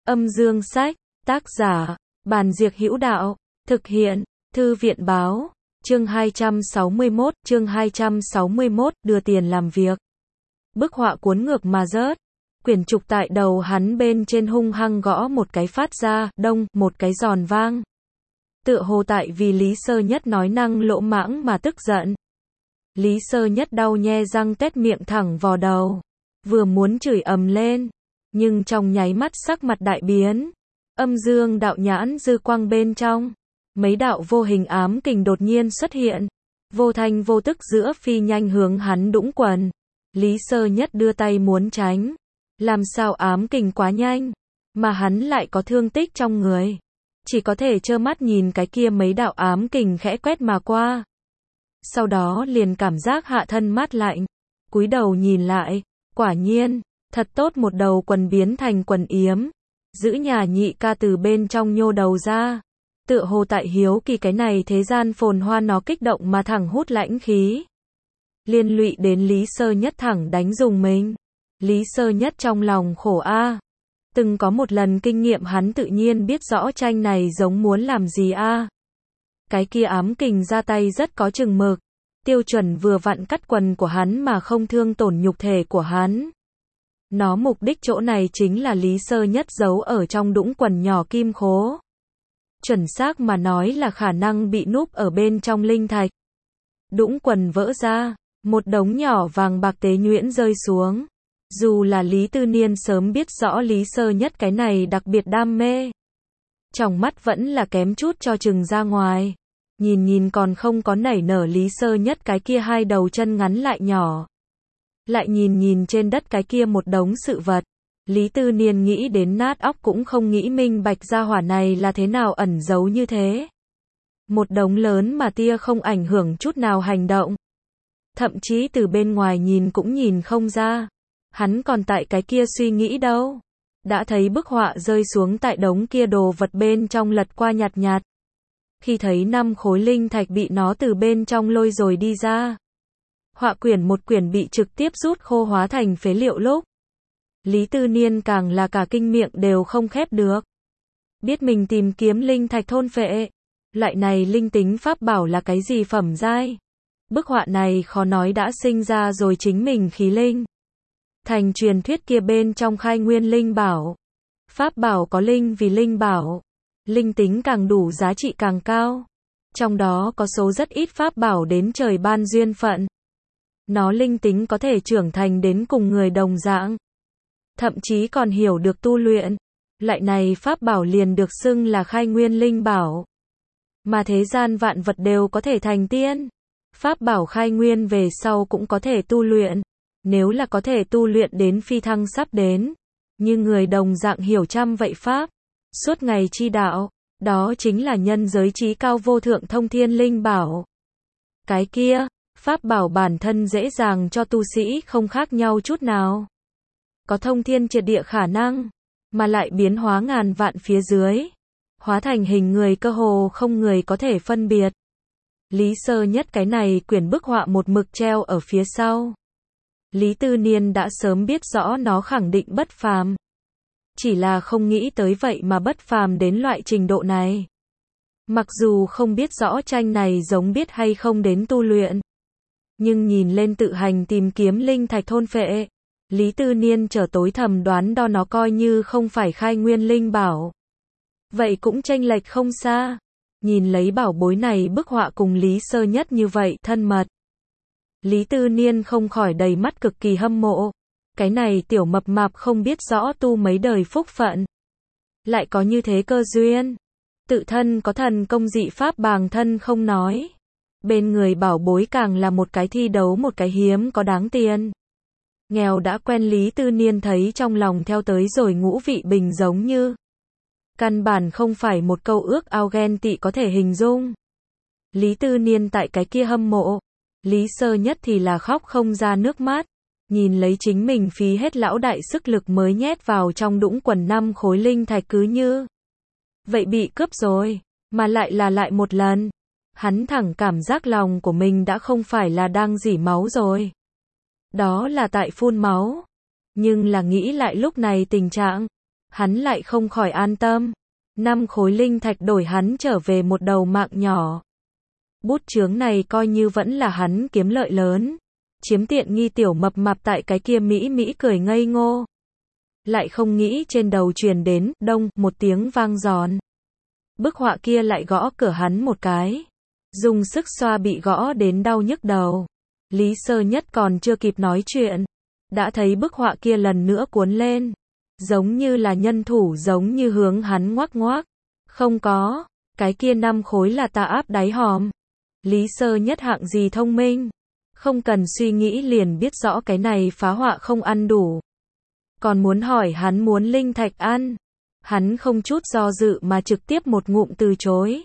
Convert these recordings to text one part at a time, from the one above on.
Âm dương sách, tác giả, Bàn Diệc Hữu Đạo, thực hiện, Thư viện báo, chương 261, đưa tiền làm việc. Bức họa cuốn ngược mà rớt, quyển trục tại đầu hắn bên trên hung hăng gõ một cái phát ra, đông, một cái giòn vang. Tựa hồ tại vì Lý Sơ Nhất nói năng lỗ mãng mà tức giận. Lý Sơ Nhất đau nhe răng tét miệng thẳng vào đầu, vừa muốn chửi ầm lên, nhưng trong nháy mắt sắc mặt đại biến. Âm dương đạo nhãn dư quang bên trong, mấy đạo vô hình ám kình đột nhiên xuất hiện, vô thanh vô tức giữa phi nhanh hướng hắn đũng quần. Lý Sơ Nhất đưa tay muốn tránh, làm sao ám kình quá nhanh, mà hắn lại có thương tích trong người, chỉ có thể trơ mắt nhìn cái kia mấy đạo ám kình khẽ quét mà qua. Sau đó liền cảm giác hạ thân mát lạnh, cúi đầu nhìn lại, quả nhiên, thật tốt một đầu quần biến thành quần yếm, giữ nhà nhị ca từ bên trong nhô đầu ra, tựa hồ tại hiếu kỳ cái này thế gian phồn hoa nó kích động mà thẳng hút lãnh khí. Liên lụy đến Lý Sơ Nhất thẳng đánh dùng mình. Lý Sơ Nhất trong lòng khổ a. Từng có một lần kinh nghiệm hắn tự nhiên biết rõ tranh này giống muốn làm gì a. Cái kia ám kình ra tay rất có chừng mực, tiêu chuẩn vừa vặn cắt quần của hắn mà không thương tổn nhục thể của hắn. Nó mục đích chỗ này chính là Lý Sơ Nhất giấu ở trong đũng quần nhỏ kim khố. Chuẩn xác mà nói là khả năng bị núp ở bên trong linh thạch. Đũng quần vỡ ra, một đống nhỏ vàng bạc tế nhuyễn rơi xuống. Dù là Lý Tư Niên sớm biết rõ Lý Sơ Nhất cái này đặc biệt đam mê, trong mắt vẫn là kém chút cho chừng ra ngoài. Nhìn còn không có nảy nở Lý Sơ Nhất cái kia hai đầu chân ngắn lại nhỏ. Lại nhìn trên đất cái kia một đống sự vật. Lý Tư Niên nghĩ đến nát óc cũng không nghĩ minh bạch gia hỏa này là thế nào ẩn giấu như thế. Một đống lớn mà tia không ảnh hưởng chút nào hành động. Thậm chí từ bên ngoài nhìn cũng nhìn không ra. Hắn còn tại cái kia suy nghĩ đâu. Đã thấy bức họa rơi xuống tại đống kia đồ vật bên trong lật qua nhạt nhạt. Khi thấy 5 khối linh thạch bị nó từ bên trong lôi rồi đi ra. Họa quyển một quyển bị trực tiếp rút khô hóa thành phế liệu lúc. Lý Tư Niên càng là cả kinh miệng đều không khép được. Biết mình tìm kiếm linh thạch thôn phệ. Loại này linh tính pháp bảo là cái gì phẩm giai. Bức họa này khó nói đã sinh ra rồi chính mình khí linh. Thành truyền thuyết kia bên trong khai nguyên linh bảo. Pháp bảo có linh vì linh bảo. Linh tính càng đủ giá trị càng cao. Trong đó có số rất ít pháp bảo đến trời ban duyên phận. Nó linh tính có thể trưởng thành đến cùng người đồng dạng. Thậm chí còn hiểu được tu luyện. Loại này pháp bảo liền được xưng là khai nguyên linh bảo. Mà thế gian vạn vật đều có thể thành tiên. Pháp bảo khai nguyên về sau cũng có thể tu luyện. Nếu là có thể tu luyện đến phi thăng sắp đến. Như người đồng dạng hiểu trăm vậy pháp. Suốt ngày chi đạo. Đó chính là nhân giới trí cao vô thượng thông thiên linh bảo. Cái kia, pháp bảo bản thân dễ dàng cho tu sĩ không khác nhau chút nào. Có thông thiên triệt địa khả năng, mà lại biến hóa ngàn vạn phía dưới. Hóa thành hình người cơ hồ không người có thể phân biệt. Lý Sơ Nhất cái này quyển bức họa một mực treo ở phía sau. Lý Tư Niên đã sớm biết rõ nó khẳng định bất phàm. Chỉ là không nghĩ tới vậy mà bất phàm đến loại trình độ này. Mặc dù không biết rõ tranh này giống biết hay không đến tu luyện. Nhưng nhìn lên tự hành tìm kiếm linh thạch thôn phệ. Lý Tư Niên trở tối thầm đoán đo nó coi như không phải khai nguyên linh bảo. Vậy cũng chênh lệch không xa. Nhìn lấy bảo bối này bức họa cùng Lý Sơ Nhất như vậy thân mật. Lý Tư Niên không khỏi đầy mắt cực kỳ hâm mộ. Cái này tiểu mập mạp không biết rõ tu mấy đời phúc phận. Lại có như thế cơ duyên. Tự thân có thần công dị pháp bàng thân không nói. Bên người bảo bối càng là một cái thi đấu một cái hiếm có đáng tiền. Nghèo đã quen Lý Tư Niên thấy trong lòng theo tới rồi ngũ vị bình giống như. Căn bản không phải một câu ước ao ghen tị có thể hình dung. Lý Tư Niên tại cái kia hâm mộ. Lý Sơ Nhất thì là khóc không ra nước mắt. Nhìn lấy chính mình phí hết lão đại sức lực mới nhét vào trong đũng quần 5 khối linh thạch cứ như. Vậy bị cướp rồi. Mà lại một lần. Hắn thẳng cảm giác lòng của mình đã không phải là đang rỉ máu rồi. Đó là tại phun máu. Nhưng là nghĩ lại lúc này tình trạng. hắn lại không khỏi an tâm. 5 khối linh thạch đổi hắn trở về một đầu mạng nhỏ. Bút chướng này coi như vẫn là hắn kiếm lợi lớn. Chiếm tiện nghi tiểu mập mạp tại cái kia mỹ cười ngây ngô. Lại không nghĩ trên đầu truyền đến, đông, một tiếng vang giòn. Bức họa kia lại gõ cửa hắn một cái. Dùng sức xoa bị gõ đến đau nhức đầu. Lý Sơ Nhất còn chưa kịp nói chuyện. Đã thấy bức họa kia lần nữa cuốn lên. Giống như là nhân thủ giống như hướng hắn ngoắc ngoắc. Không có, cái kia 5 khối là ta áp đáy hòm. Lý Sơ Nhất hạng gì thông minh. Không cần suy nghĩ liền biết rõ cái này phá họa không ăn đủ. Còn muốn hỏi hắn muốn linh thạch ăn. Hắn không chút do dự mà trực tiếp một ngụm từ chối.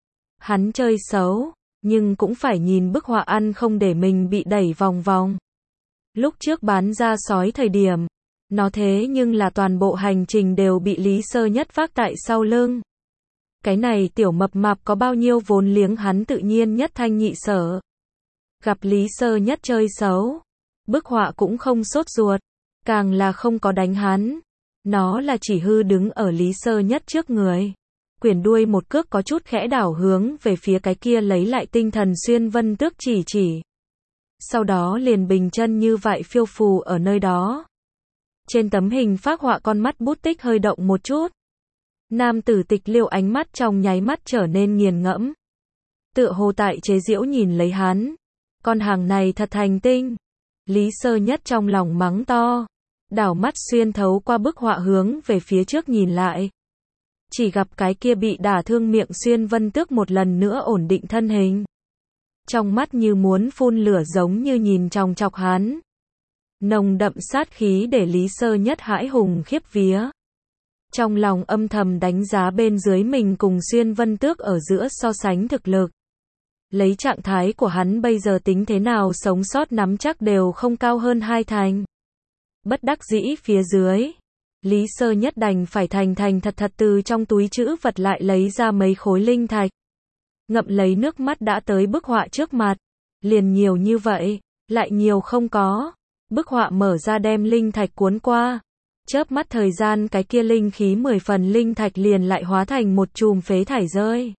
Hắn chơi xấu, nhưng cũng phải nhìn bức họa ăn không để mình bị đẩy vòng vòng. Lúc trước bán ra sói thời điểm, nó thế nhưng là toàn bộ hành trình đều bị Lý Sơ Nhất vác tại sau lưng. Cái này tiểu mập mạp có bao nhiêu vốn liếng hắn tự nhiên nhất thanh nhị sở. Gặp Lý Sơ Nhất chơi xấu, bức họa cũng không sốt ruột, càng là không có đánh hắn. Nó là chỉ hư đứng ở Lý Sơ Nhất trước người. Quyển đuôi một cước có chút khẽ đảo hướng về phía cái kia lấy lại tinh thần Xuyên Vân Tước chỉ. Sau đó liền bình chân như vậy phiêu phù ở nơi đó. Trên tấm hình phác họa con mắt bút tích hơi động một chút. Nam tử Tịch Liêu ánh mắt trong nháy mắt trở nên nghiền ngẫm. Tựa hồ tại chế giễu nhìn lấy hắn. Con hàng này thật thành tinh. Lý Sơ Nhất trong lòng mắng to. Đảo mắt xuyên thấu qua bức họa hướng về phía trước nhìn lại. Chỉ gặp cái kia bị đả thương miệng Xuyên Vân Tước một lần nữa ổn định thân hình. Trong mắt như muốn phun lửa giống như nhìn chòng chọc hắn. Nồng đậm sát khí để Lý Sơ Nhất hãi hùng khiếp vía. Trong lòng âm thầm đánh giá bên dưới mình cùng Xuyên Vân Tước ở giữa so sánh thực lực. Lấy trạng thái của hắn bây giờ tính thế nào sống sót nắm chắc đều không cao hơn 2 thành. Bất đắc dĩ phía dưới. Lý Sơ Nhất đành phải thành thật từ trong túi trữ vật lại lấy ra mấy khối linh thạch. Ngậm lấy nước mắt đã tới bức họa trước mặt. Liền nhiều như vậy, lại nhiều không có. Bức họa mở ra đem linh thạch cuốn qua. Chớp mắt thời gian cái kia linh khí 10 phần linh thạch liền lại hóa thành một chùm phế thải rơi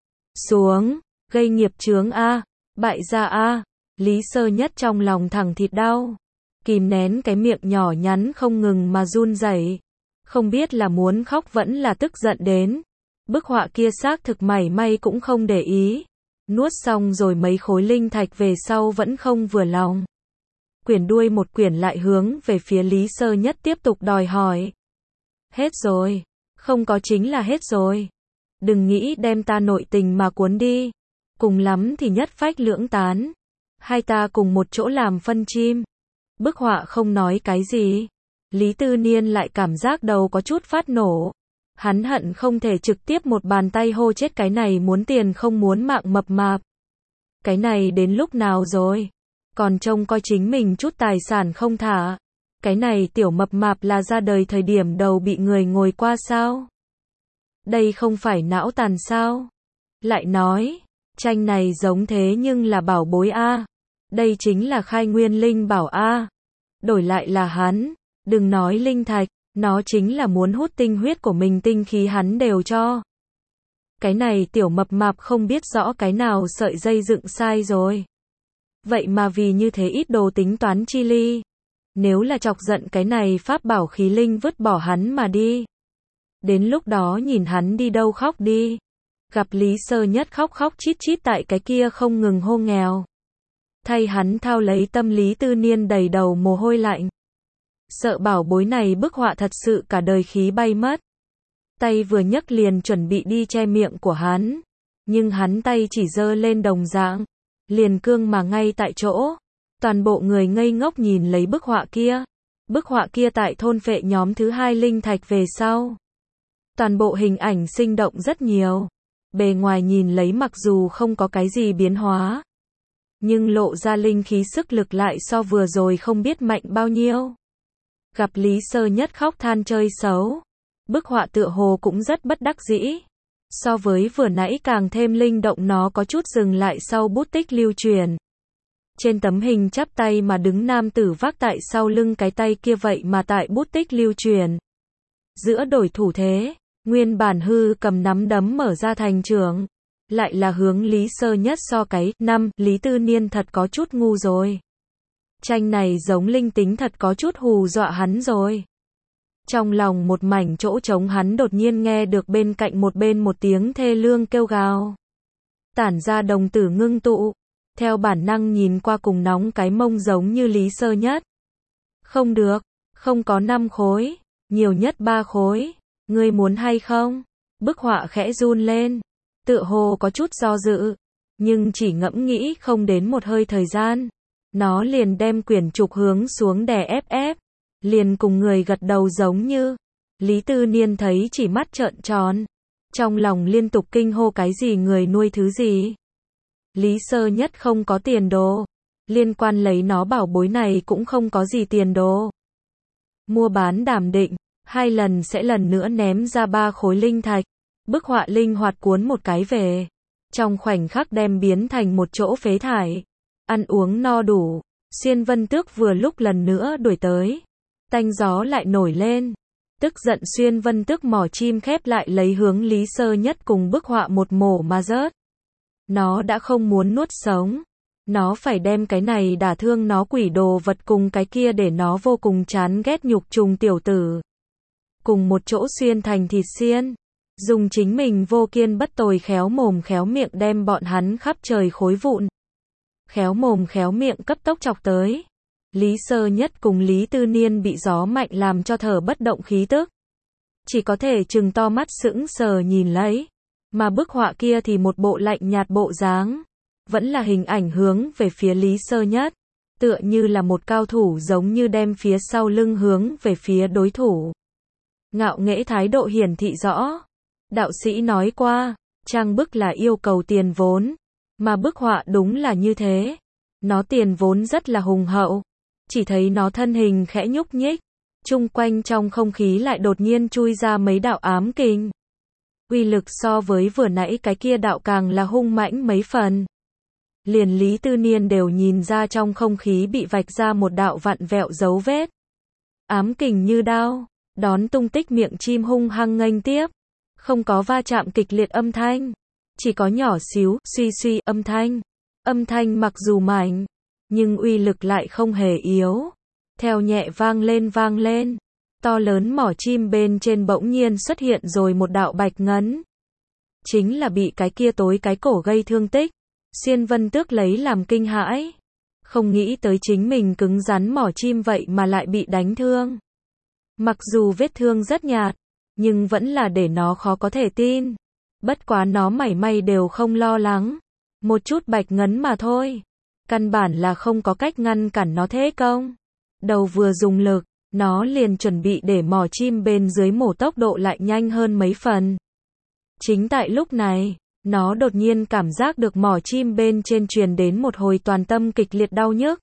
xuống, gây nghiệp chướng a, bại gia a. Lý Sơ Nhất trong lòng thẳng thịt đau. Kìm nén cái miệng nhỏ nhắn không ngừng mà run rẩy. Không biết là muốn khóc vẫn là tức giận đến. Bức họa kia xác thực mảy may cũng không để ý. Nuốt xong rồi mấy khối linh thạch về sau vẫn không vừa lòng. Quyển đuôi một quyển lại hướng về phía Lý Sơ Nhất tiếp tục đòi hỏi. Hết rồi. Không có chính là hết rồi. Đừng nghĩ đem ta nội tình mà cuốn đi. Cùng lắm thì nhất phách lưỡng tán. Hai ta cùng một chỗ làm phân chim. Bức họa không nói cái gì. Lý Tư Niên lại cảm giác đầu có chút phát nổ. Hắn hận không thể trực tiếp một bàn tay hô chết cái này muốn tiền không muốn mạng mập mạp. Cái này đến lúc nào rồi? Còn trông coi chính mình chút tài sản không thả. Cái này tiểu mập mạp là ra đời thời điểm đầu bị người ngồi qua sao? Đây không phải não tàn sao? Lại nói, tranh này giống thế nhưng là bảo bối a. Đây chính là khai nguyên linh bảo a. Đổi lại là hắn, đừng nói linh thạch, nó chính là muốn hút tinh huyết của mình tinh khí hắn đều cho. Cái này tiểu mập mạp không biết rõ cái nào sợi dây dựng sai rồi. Vậy mà vì như thế ít đồ tính toán chi ly. Nếu là chọc giận cái này pháp bảo khí linh vứt bỏ hắn mà đi. Đến lúc đó nhìn hắn đi đâu khóc đi. Gặp Lý Sơ Nhất khóc chít chít tại cái kia không ngừng hô nghèo. Thay hắn thao lấy tâm Lý Tư Niên đầy đầu mồ hôi lạnh. Sợ bảo bối này bức họa thật sự cả đời khí bay mất. Tay vừa nhấc liền chuẩn bị đi che miệng của hắn. Nhưng hắn tay chỉ giơ lên đồng dạng. Liền cương mà ngay tại chỗ. Toàn bộ người ngây ngốc nhìn lấy bức họa kia. Bức họa kia tại thôn phệ nhóm thứ 2 linh thạch về sau. Toàn bộ hình ảnh sinh động rất nhiều. Bề ngoài nhìn lấy mặc dù không có cái gì biến hóa. Nhưng lộ ra linh khí sức lực lại so vừa rồi không biết mạnh bao nhiêu. Gặp Lý Sơ Nhất khóc than chơi xấu. Bức họa tựa hồ cũng rất bất đắc dĩ. So với vừa nãy càng thêm linh động nó có chút dừng lại sau bút tích lưu truyền. Trên tấm hình chắp tay mà đứng nam tử vác tại sau lưng cái tay kia vậy mà tại bút tích lưu truyền. giữa đổi thủ thế, nguyên bản hư cầm nắm đấm mở ra thành trưởng, lại là hướng Lý Sơ Nhất so cái, Lý Tư Niên thật có chút ngu rồi. Tranh này giống linh tính thật có chút hù dọa hắn rồi. Trong lòng một mảnh chỗ trống hắn đột nhiên nghe được bên cạnh một bên một tiếng thê lương kêu gào. Tản ra đồng tử ngưng tụ, theo bản năng nhìn qua cùng nóng cái mông giống như Lý Sơ Nhất. Không được, không có 5 khối, nhiều nhất 3 khối, ngươi muốn hay không? Bức họa khẽ run lên, tựa hồ có chút do dự, nhưng chỉ ngẫm nghĩ không đến một hơi thời gian, nó liền đem quyển trục hướng xuống đè ép, liền cùng người gật đầu giống như. Lý Tư Niên thấy chỉ mắt trợn tròn, trong lòng liên tục kinh hô cái gì người nuôi thứ gì. Lý Sơ Nhất không có tiền đồ, liên quan lấy nó bảo bối này cũng không có gì tiền đồ. Mua bán đảm định, 2 lần sẽ lần nữa ném ra 3 khối linh thạch, bức họa linh hoạt cuốn một cái về, trong khoảnh khắc đem biến thành một chỗ phế thải. Ăn uống no đủ, Xuyên Vân Tước vừa lúc lần nữa đuổi tới, tanh gió lại nổi lên. Tức giận Xuyên Vân Tước mỏ chim khép lại lấy hướng Lý Sơ Nhất cùng bức họa một mổ mà rớt. Nó đã không muốn nuốt sống, nó phải đem cái này đả thương nó quỷ đồ vật cùng cái kia để nó vô cùng chán ghét nhục trùng tiểu tử cùng một chỗ xuyên thành thịt xiên, dùng chính mình vô kiên bất tồi khéo mồm khéo miệng đem bọn hắn khắp trời khối vụn. Khéo mồm khéo miệng cấp tốc chọc tới. Lý Sơ Nhất cùng Lý Tư Niên bị gió mạnh làm cho thở bất động khí tức, chỉ có thể trừng to mắt sững sờ nhìn lấy, mà bức họa kia thì một bộ lạnh nhạt bộ dáng, vẫn là hình ảnh hướng về phía Lý Sơ Nhất, tựa như là một cao thủ giống như đem phía sau lưng hướng về phía đối thủ. Ngạo nghễ thái độ hiển thị rõ. Đạo sĩ nói qua, trang bức là yêu cầu tiền vốn, mà bức họa đúng là như thế. Nó tiền vốn rất là hùng hậu, chỉ thấy nó thân hình khẽ nhúc nhích, chung quanh trong không khí lại đột nhiên chui ra mấy đạo ám kình. Uy lực so với vừa nãy cái kia đạo càng là hung mãnh mấy phần. Liền Lý Tư Niên đều nhìn ra trong không khí bị vạch ra một đạo vặn vẹo dấu vết. Ám kình như đao, đón tung tích miệng chim hung hăng nghênh tiếp. Không có va chạm kịch liệt âm thanh, chỉ có nhỏ xíu, suy suy âm thanh. Âm thanh mặc dù mạnh, nhưng uy lực lại không hề yếu. Theo nhẹ vang lên, to lớn mỏ chim bên trên bỗng nhiên xuất hiện rồi một đạo bạch ngấn. Chính là bị cái kia tối cái cổ gây thương tích. Xuyên Vân Tước lấy làm kinh hãi. Không nghĩ tới chính mình cứng rắn mỏ chim vậy mà lại bị đánh thương. Mặc dù vết thương rất nhạt, nhưng vẫn là để nó khó có thể tin. Bất quá nó mảy may đều không lo lắng. Một chút bạch ngấn mà thôi. Căn bản là không có cách ngăn cản nó thế công. Đầu vừa dùng lực, nó liền chuẩn bị để mỏ chim bên dưới mổ tốc độ lại nhanh hơn mấy phần. Chính tại lúc này, nó đột nhiên cảm giác được mỏ chim bên trên truyền đến một hồi toàn tâm kịch liệt đau nhức.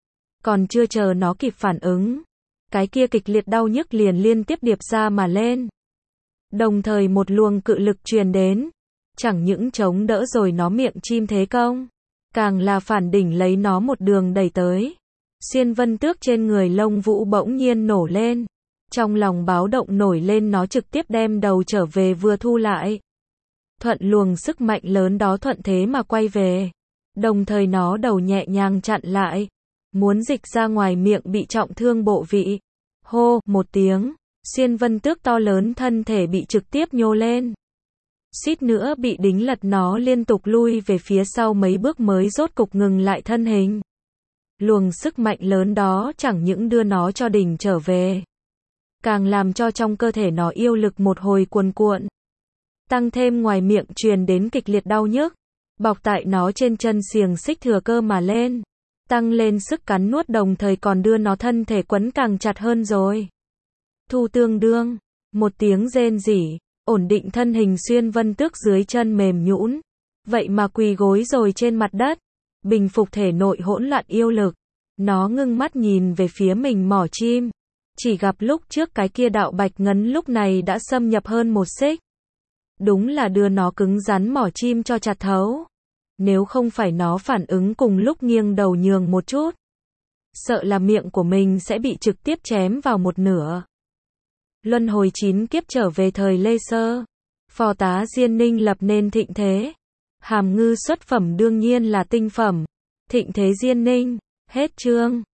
Còn chưa chờ nó kịp phản ứng, cái kia kịch liệt đau nhức liền liên tiếp điệp ra mà lên. Đồng thời một luồng cự lực truyền đến, chẳng những chống đỡ rồi nó miệng chim thế công, càng là phản đỉnh lấy nó một đường đẩy tới. Xuyên Vân Tước trên người lông vũ bỗng nhiên nổ lên, trong lòng báo động nổi lên, nó trực tiếp đem đầu trở về vừa thu lại. Thuận luồng sức mạnh lớn đó thuận thế mà quay về, đồng thời nó đầu nhẹ nhàng chặn lại, muốn dịch ra ngoài miệng bị trọng thương bộ vị. Hô, một tiếng, Xuyên Vân Tước to lớn thân thể bị trực tiếp nhô lên. Suýt nữa bị đính lật, nó liên tục lui về phía sau mấy bước mới rốt cục ngừng lại thân hình. Luồng sức mạnh lớn đó chẳng những đưa nó cho đỉnh trở về, càng làm cho trong cơ thể nó yêu lực một hồi cuồn cuộn. Tăng thêm ngoài miệng truyền đến kịch liệt đau nhức, bọc tại nó trên chân xiềng xích thừa cơ mà lên, tăng lên sức cắn nuốt, đồng thời còn đưa nó thân thể quấn càng chặt hơn rồi. Thu tương đương, một tiếng rên rỉ, ổn định thân hình Xuyên Vân Tước dưới chân mềm nhũn, vậy mà quỳ gối rồi trên mặt đất, bình phục thể nội hỗn loạn yêu lực. Nó ngưng mắt nhìn về phía mình mỏ chim, chỉ gặp lúc trước cái kia đạo bạch ngấn lúc này đã xâm nhập hơn 1 xích. Đúng là đưa nó cứng rắn mỏ chim cho chặt thấu. Nếu không phải nó phản ứng cùng lúc nghiêng đầu nhường một chút, sợ là miệng của mình sẽ bị trực tiếp chém vào một nửa. Luân hồi 9 kiếp trở về thời Lê Sơ. Phò tá Diên Ninh lập nên thịnh thế. Hàm Ngư xuất phẩm đương nhiên là tinh phẩm. Thịnh thế Diên Ninh. Hết chương.